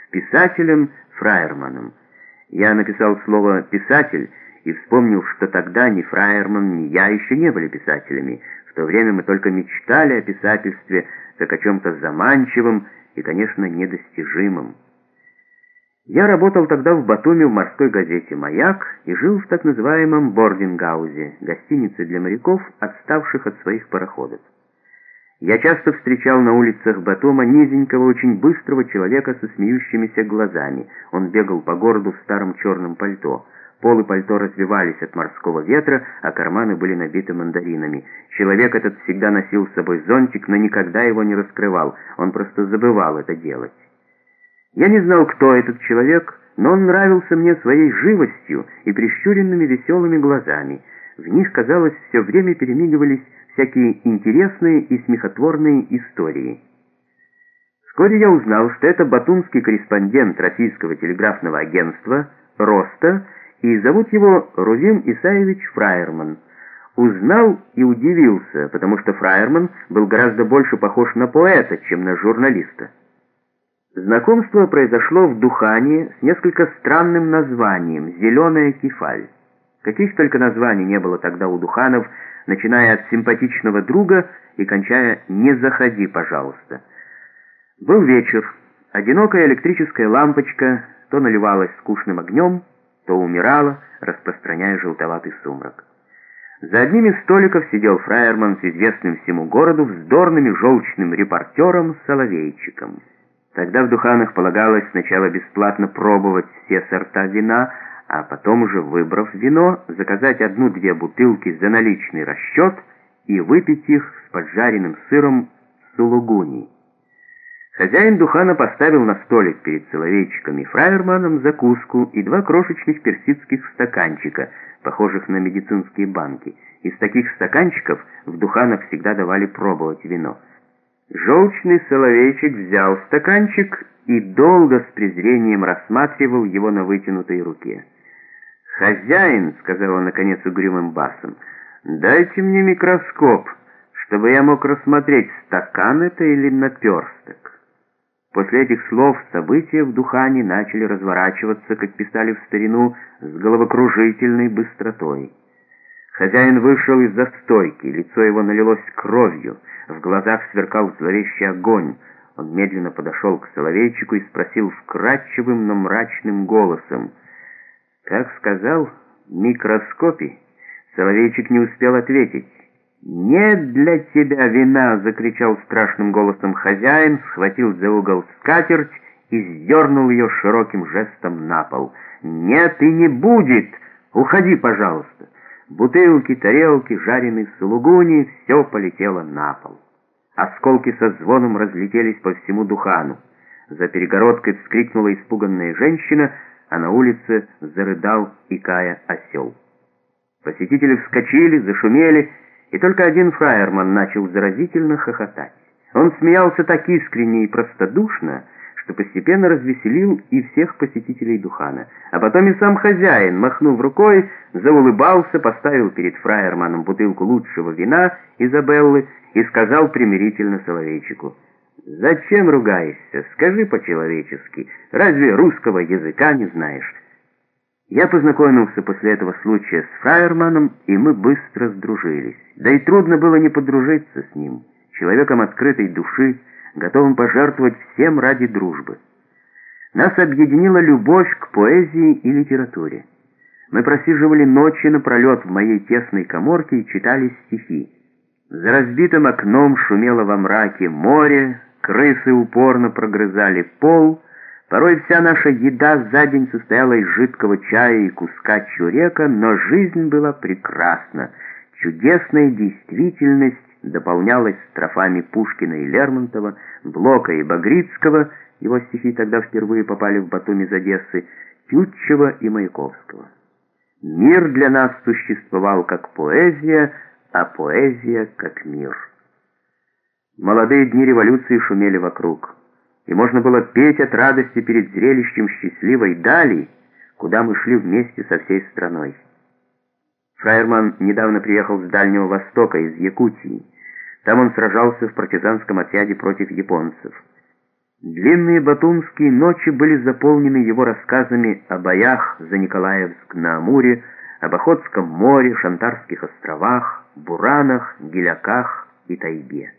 с писателем Фраерманом. Я написал слово «писатель» и вспомнил, что тогда ни Фраерман, ни я еще не были писателями. В то время мы только мечтали о писательстве как о чем-то заманчивом и, конечно, недостижимом. Я работал тогда в Батуми в морской газете «Маяк» и жил в так называемом бордингаузе, гостинице для моряков, отставших от своих пароходов. Я часто встречал на улицах Батума низенького, очень быстрого человека со смеющимися глазами. Он бегал по городу в старом черном пальто. Полы пальто развивались от морского ветра, а карманы были набиты мандаринами. Человек этот всегда носил с собой зонтик, но никогда его не раскрывал. Он просто забывал это делать. Я не знал, кто этот человек, но он нравился мне своей живостью и прищуренными веселыми глазами. В них, казалось, все время перемигивались всякие интересные и смехотворные истории. Вскоре я узнал, что это батумский корреспондент Российского телеграфного агентства «Роста», и зовут его Рувим Исаевич Фраерман. Узнал и удивился, потому что Фраерман был гораздо больше похож на поэта, чем на журналиста. Знакомство произошло в Духане с несколько странным названием «Зеленая кефаль». Каких только названий не было тогда у Духанов, начиная от «Симпатичного друга» и кончая «Не заходи, пожалуйста». Был вечер. Одинокая электрическая лампочка то наливалась скучным огнем, то умирала, распространяя желтоватый сумрак. За одним из столиков сидел Фраерман с известным всему городу вздорным и желчным репортером Соловейчиком. Тогда в Духанах полагалось сначала бесплатно пробовать все сорта вина, а потом уже, выбрав вино, заказать 1-2 бутылки за наличный расчет и выпить их с поджаренным сыром сулугуни. Хозяин Духана поставил на столик перед Соловейчиком и Фраерманом закуску и 2 крошечных персидских стаканчика, похожих на медицинские банки. Из таких стаканчиков в Духанах всегда давали пробовать вино. Желчный Соловейчик взял стаканчик и долго с презрением рассматривал его на вытянутой руке. «Хозяин», — сказал он наконец угрюмым басом, — «дайте мне микроскоп, чтобы я мог рассмотреть, стакан это или наперсток». После этих слов события в Духане начали разворачиваться, как писали в старину, с головокружительной быстротой. Хозяин вышел из-за стойки, лицо его налилось кровью, в глазах сверкал зловещий огонь. Он медленно подошел к Соловейчику и спросил вкрадчивым, но мрачным голосом: «Как сказал, микроскопе?» Соловейчик не успел ответить. «Нет для тебя вина!» — закричал страшным голосом хозяин, схватил за угол скатерть и сдернул ее широким жестом на пол. «Нет и не будет! Уходи, пожалуйста!» Бутылки, тарелки, жареные сулугуни — все полетело на пол. Осколки со звоном разлетелись по всему Духану. За перегородкой вскрикнула испуганная женщина, а на улице зарыдал, икая, осел. Посетители вскочили, зашумели, и только один Фраерман начал заразительно хохотать. Он смеялся так искренне и простодушно, что постепенно развеселил и всех посетителей Духана. А потом и сам хозяин, махнув рукой, заулыбался, поставил перед Фраерманом бутылку лучшего вина Изабеллы и сказал примирительно Соловейчику: «Зачем ругаешься? Скажи по-человечески. Разве русского языка не знаешь?» Я познакомился после этого случая с Фраерманом, и мы быстро сдружились. Да и трудно было не подружиться с ним, человеком открытой души, готовым пожертвовать всем ради дружбы. Нас объединила любовь к поэзии и литературе. Мы просиживали ночи напролет в моей тесной каморке и читали стихи. За разбитым окном шумело во мраке море, крысы упорно прогрызали пол. Порой вся наша еда за день состояла из жидкого чая и куска чурека, но жизнь была прекрасна. Чудесная действительность дополнялась строфами Пушкина и Лермонтова, Блока и Багрицкого, его стихи тогда впервые попали в Батум из Одессы, Тютчева и Маяковского. Мир для нас существовал как поэзия, а поэзия как мир. Молодые дни революции шумели вокруг, и можно было петь от радости перед зрелищем счастливой дали, куда мы шли вместе со всей страной. Фраерман недавно приехал с Дальнего Востока, из Якутии. Там он сражался в партизанском отряде против японцев. Длинные батумские ночи были заполнены его рассказами о боях за Николаевск на Амуре, об Охотском море, Шантарских островах, Буранах, Гиляках и тайге.